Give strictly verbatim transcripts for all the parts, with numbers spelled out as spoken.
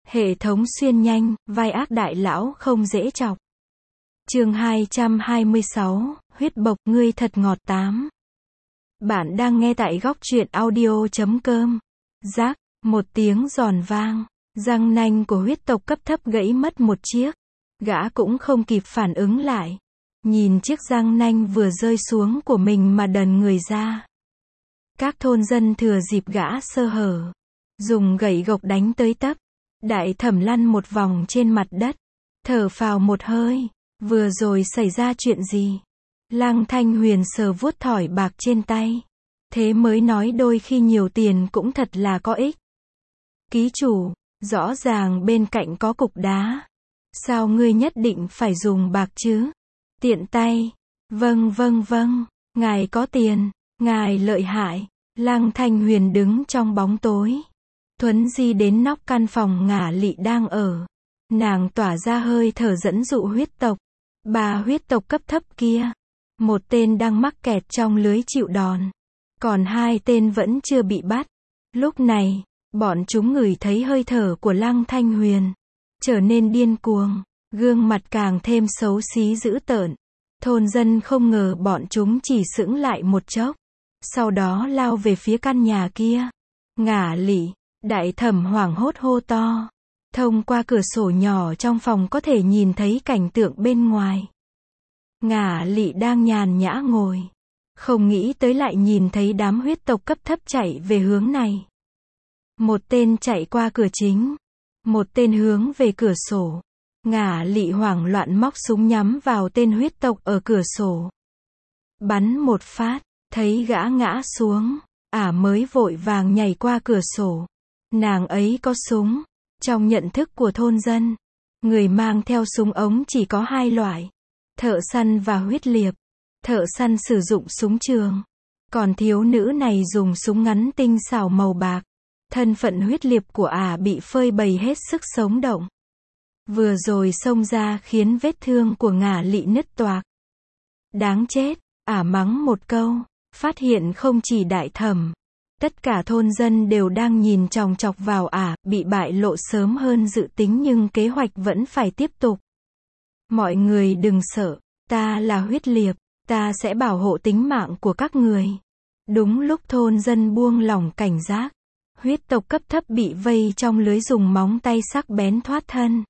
Hệ thống xuyên nhanh, vai ác đại lão không dễ chọc. Chương hai trăm hai mươi sáu, huyết bộc, ngươi thật ngọt tám. Bạn đang nghe tại góc truyện audio chấm com. Rác, một tiếng giòn vang, răng nanh của huyết tộc cấp thấp gãy mất một chiếc. Gã cũng không kịp phản ứng lại. Nhìn chiếc răng nanh vừa rơi xuống của mình mà đần người ra. Các thôn dân thừa dịp gã sơ hở, dùng gậy gộc đánh tới tấp. Đại thẩm lăn một vòng trên mặt đất, thở phào một hơi, vừa rồi xảy ra chuyện gì? Lăng Thanh Huyền sờ vuốt thỏi bạc trên tay, thế mới nói đôi khi nhiều tiền cũng thật là có ích. Ký chủ, rõ ràng bên cạnh có cục đá, sao ngươi nhất định phải dùng bạc chứ? Tiện tay, vâng vâng vâng, ngài có tiền, ngài lợi hại. Lăng Thanh Huyền đứng trong bóng tối. Thuấn di đến nóc căn phòng Ngả Lị đang ở. Nàng tỏa ra hơi thở dẫn dụ huyết tộc. Bà huyết tộc cấp thấp kia. Một tên đang mắc kẹt trong lưới chịu đòn. Còn hai tên vẫn chưa bị bắt. Lúc này, bọn chúng ngửi thấy hơi thở của Lăng Thanh Huyền. Trở nên điên cuồng. Gương mặt càng thêm xấu xí dữ tợn. Thôn dân không ngờ bọn chúng chỉ sững lại một chốc. Sau đó lao về phía căn nhà kia. Ngả Lị. Đại thẩm hoảng hốt hô to. Thông qua cửa sổ nhỏ trong phòng có thể nhìn thấy cảnh tượng bên ngoài. Ngả Lị đang nhàn nhã ngồi. Không nghĩ tới lại nhìn thấy đám huyết tộc cấp thấp chạy về hướng này. Một tên chạy qua cửa chính. Một tên hướng về cửa sổ. Ngả Lị hoảng loạn móc súng nhắm vào tên huyết tộc ở cửa sổ. Bắn một phát, thấy gã ngã xuống. Ả mới vội vàng nhảy qua cửa sổ. Nàng ấy có súng. Trong nhận thức của thôn dân, người mang theo súng ống chỉ có hai loại. Thợ săn và huyết liệp. Thợ săn sử dụng súng trường. Còn thiếu nữ này dùng súng ngắn tinh xảo màu bạc. Thân phận huyết liệp của ả bị phơi bày hết sức sống động. Vừa rồi xông ra khiến vết thương của Ngả Lị nứt toạc. Đáng chết, ả mắng một câu. Phát hiện không chỉ đại thẩm. Tất cả thôn dân đều đang nhìn chòng chọc vào ả, bị bại lộ sớm hơn dự tính nhưng kế hoạch vẫn phải tiếp tục. Mọi người đừng sợ, ta là huyết liệp, ta sẽ bảo hộ tính mạng của các người. Đúng lúc thôn dân buông lỏng cảnh giác, huyết tộc cấp thấp bị vây trong lưới dùng móng tay sắc bén thoát thân.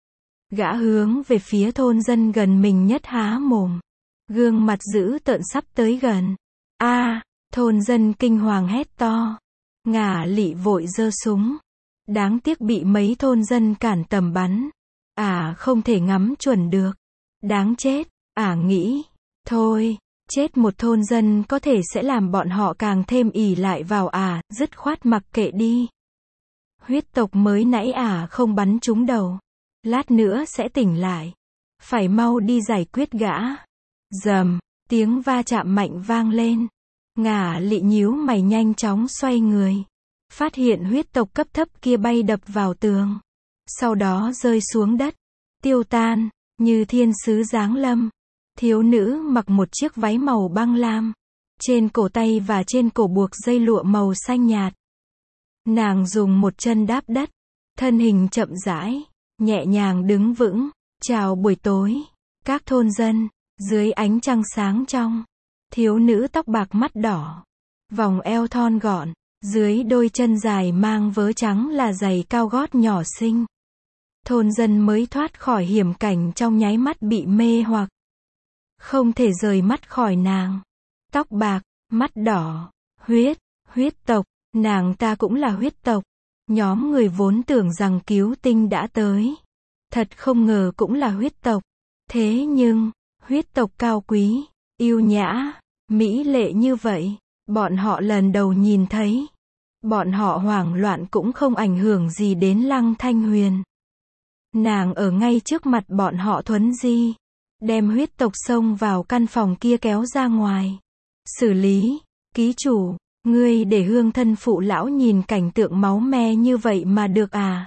Gã hướng về phía thôn dân gần mình nhất há mồm. Gương mặt dữ tợn sắp tới gần. A! Thôn dân kinh hoàng hét to. Ngả Lị vội giơ súng. Đáng tiếc bị mấy thôn dân cản tầm bắn. Ả không thể ngắm chuẩn được. Đáng chết, Ả nghĩ. Thôi, chết một thôn dân có thể sẽ làm bọn họ càng thêm ỷ lại vào Ả, dứt khoát mặc kệ đi. Huyết tộc mới nãy Ả không bắn trúng đầu. Lát nữa sẽ tỉnh lại. Phải mau đi giải quyết gã. Rầm, tiếng va chạm mạnh vang lên. Ngả Lị nhíu mày nhanh chóng xoay người. Phát hiện huyết tộc cấp thấp kia bay đập vào tường. Sau đó rơi xuống đất. Tiêu tan, như thiên sứ giáng lâm. Thiếu nữ mặc một chiếc váy màu băng lam. Trên cổ tay và trên cổ buộc dây lụa màu xanh nhạt. Nàng dùng một chân đáp đất. Thân hình chậm rãi, nhẹ nhàng đứng vững. Chào buổi tối, các thôn dân. Dưới ánh trăng sáng trong. Thiếu nữ tóc bạc mắt đỏ. Vòng eo thon gọn. Dưới đôi chân dài mang vớ trắng là giày cao gót nhỏ xinh. Thôn dân mới thoát khỏi hiểm cảnh trong nháy mắt bị mê hoặc. Không thể rời mắt khỏi nàng. Tóc bạc, mắt đỏ, huyết, huyết tộc, nàng ta cũng là huyết tộc. Nhóm người vốn tưởng rằng cứu tinh đã tới. Thật không ngờ cũng là huyết tộc. Thế nhưng, huyết tộc cao quý, yêu nhã, mỹ lệ như vậy, bọn họ lần đầu nhìn thấy. Bọn họ hoảng loạn cũng không ảnh hưởng gì đến Lăng Thanh Huyền. Nàng ở ngay trước mặt bọn họ thuấn di, đem huyết tộc xông vào căn phòng kia kéo ra ngoài. Xử lý, ký chủ, ngươi để hương thân phụ lão nhìn cảnh tượng máu me như vậy mà được à?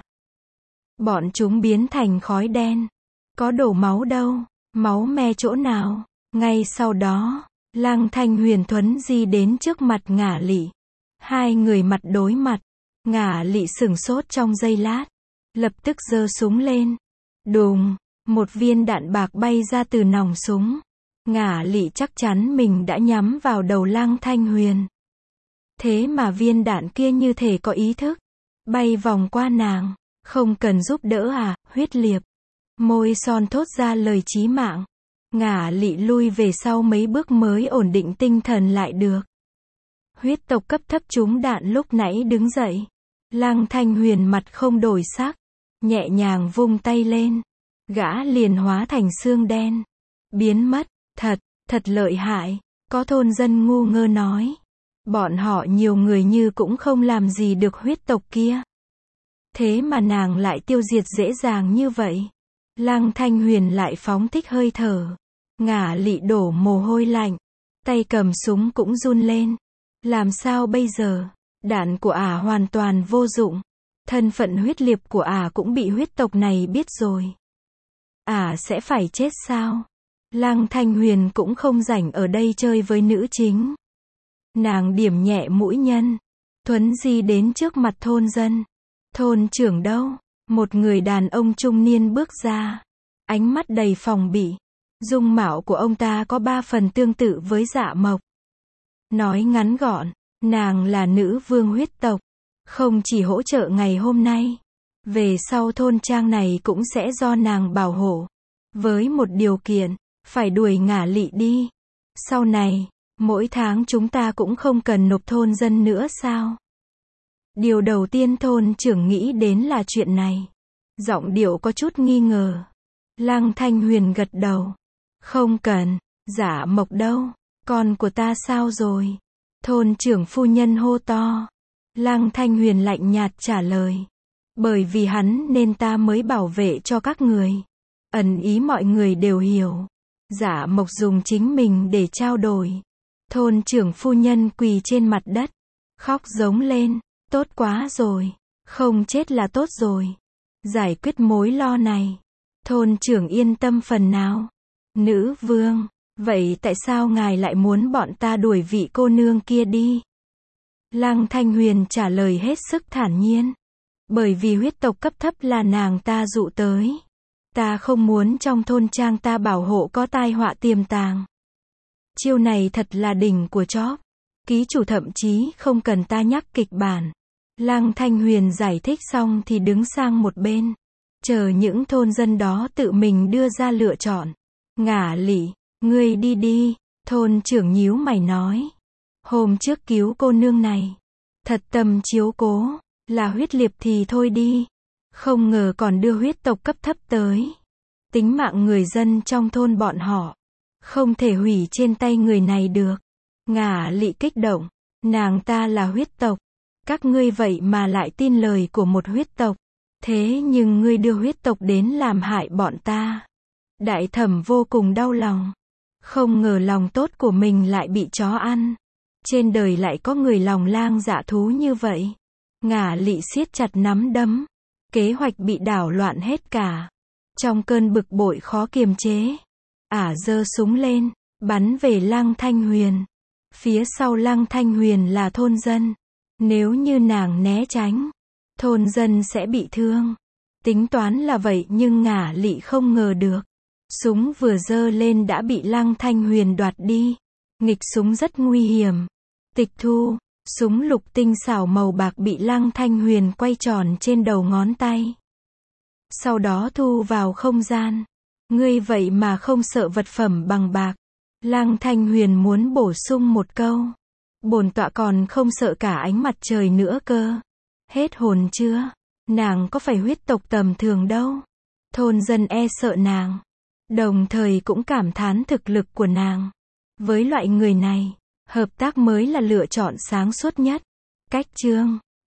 Bọn chúng biến thành khói đen. Có đổ máu đâu, máu me chỗ nào? Ngay sau đó, Lăng Thanh Huyền thuấn di đến trước mặt Ngả Lị. Hai người mặt đối mặt. Ngả Lị sửng sốt trong giây lát. lập tức giơ súng lên. Đùng, một viên đạn bạc bay ra từ nòng súng. Ngả Lị chắc chắn mình đã nhắm vào đầu Lăng Thanh Huyền. Thế mà viên đạn kia như thể có ý thức, bay vòng qua nàng. Không cần giúp đỡ à, Huyết Liệt. Môi son thốt ra lời chí mạng. Ngả Lị lui về sau mấy bước mới ổn định tinh thần lại được. Huyết tộc cấp thấp trúng đạn lúc nãy đứng dậy. Lăng Thanh Huyền mặt không đổi sắc, nhẹ nhàng vung tay lên. Gã liền hóa thành xương đen, biến mất. Thật, thật lợi hại. Có thôn dân ngu ngơ nói. Bọn họ nhiều người như cũng không làm gì được huyết tộc kia. Thế mà nàng lại tiêu diệt dễ dàng như vậy. Lăng Thanh Huyền lại phóng thích hơi thở. Ngả Lị đổ mồ hôi lạnh. Tay cầm súng cũng run lên. Làm sao bây giờ? Đạn của ả hoàn toàn vô dụng. Thân phận huyết liệt của ả cũng bị huyết tộc này biết rồi. Ả sẽ phải chết sao? Lăng Thanh Huyền cũng không rảnh ở đây chơi với nữ chính. Nàng điểm nhẹ mũi nhân. Thuấn di đến trước mặt thôn dân. Thôn trưởng đâu? Một người đàn ông trung niên bước ra. Ánh mắt đầy phòng bị. Dung mạo của ông ta có ba phần tương tự với Dạ Mộc. Nói ngắn gọn, nàng là nữ vương huyết tộc. Không chỉ hỗ trợ ngày hôm nay. Về sau thôn trang này cũng sẽ do nàng bảo hộ. Với một điều kiện, phải đuổi Ngả Lị đi. Sau này, mỗi tháng chúng ta cũng không cần nộp thôn dân nữa sao? Điều đầu tiên thôn trưởng nghĩ đến là chuyện này. Giọng điệu có chút nghi ngờ. Lăng Thanh Huyền gật đầu. Không cần. Dạ Mộc đâu? Con của ta sao rồi? Thôn trưởng phu nhân hô to. Lăng Thanh Huyền lạnh nhạt trả lời. Bởi vì hắn nên ta mới bảo vệ cho các người. Ẩn ý mọi người đều hiểu. Dạ Mộc dùng chính mình để trao đổi. Thôn trưởng phu nhân quỳ trên mặt đất. Khóc giống lên. Tốt quá rồi. Không chết là tốt rồi. Giải quyết mối lo này. Thôn trưởng yên tâm phần nào. Nữ vương. Vậy tại sao ngài lại muốn bọn ta đuổi vị cô nương kia đi? Lăng Thanh Huyền trả lời hết sức thản nhiên. Bởi vì huyết tộc cấp thấp là nàng ta dụ tới. Ta không muốn trong thôn trang ta bảo hộ có tai họa tiềm tàng. Chiêu này thật là đỉnh của chóp. Ký chủ thậm chí không cần ta nhắc kịch bản. Lăng Thanh Huyền giải thích xong thì đứng sang một bên. Chờ những thôn dân đó tự mình đưa ra lựa chọn. Ngả Lị, ngươi đi đi. Thôn trưởng nhíu mày nói. Hôm trước cứu cô nương này. Thật tâm chiếu cố. Là huyết liệt thì thôi đi. Không ngờ còn đưa huyết tộc cấp thấp tới. Tính mạng người dân trong thôn bọn họ. Không thể hủy trên tay người này được. Ngả Lị kích động. Nàng ta là huyết tộc. Các ngươi vậy mà lại tin lời của một huyết tộc. Thế nhưng ngươi đưa huyết tộc đến làm hại bọn ta. Đại thẩm vô cùng đau lòng. Không ngờ lòng tốt của mình lại bị chó ăn. Trên đời lại có người lòng lang dạ thú như vậy. Ngả Lị siết chặt nắm đấm. Kế hoạch bị đảo loạn hết cả. Trong cơn bực bội khó kiềm chế. Ả giơ súng lên. Bắn về Lăng Thanh Huyền. Phía sau Lăng Thanh Huyền là thôn dân. Nếu như nàng né tránh, thôn dân sẽ bị thương. Tính toán là vậy nhưng Ngả Lị không ngờ được. Súng vừa giơ lên đã bị Lăng Thanh Huyền đoạt đi. Nghịch súng rất nguy hiểm. Tịch thu, súng lục tinh xảo màu bạc bị Lăng Thanh Huyền quay tròn trên đầu ngón tay. Sau đó thu vào không gian. Ngươi vậy mà không sợ vật phẩm bằng bạc. Lăng Thanh Huyền muốn bổ sung một câu. Bổn tọa còn không sợ cả ánh mặt trời nữa cơ. Hết hồn chưa? Nàng có phải huyết tộc tầm thường đâu. Thôn dân e sợ nàng. Đồng thời cũng cảm thán thực lực của nàng. Với loại người này, hợp tác mới là lựa chọn sáng suốt nhất. Cách chương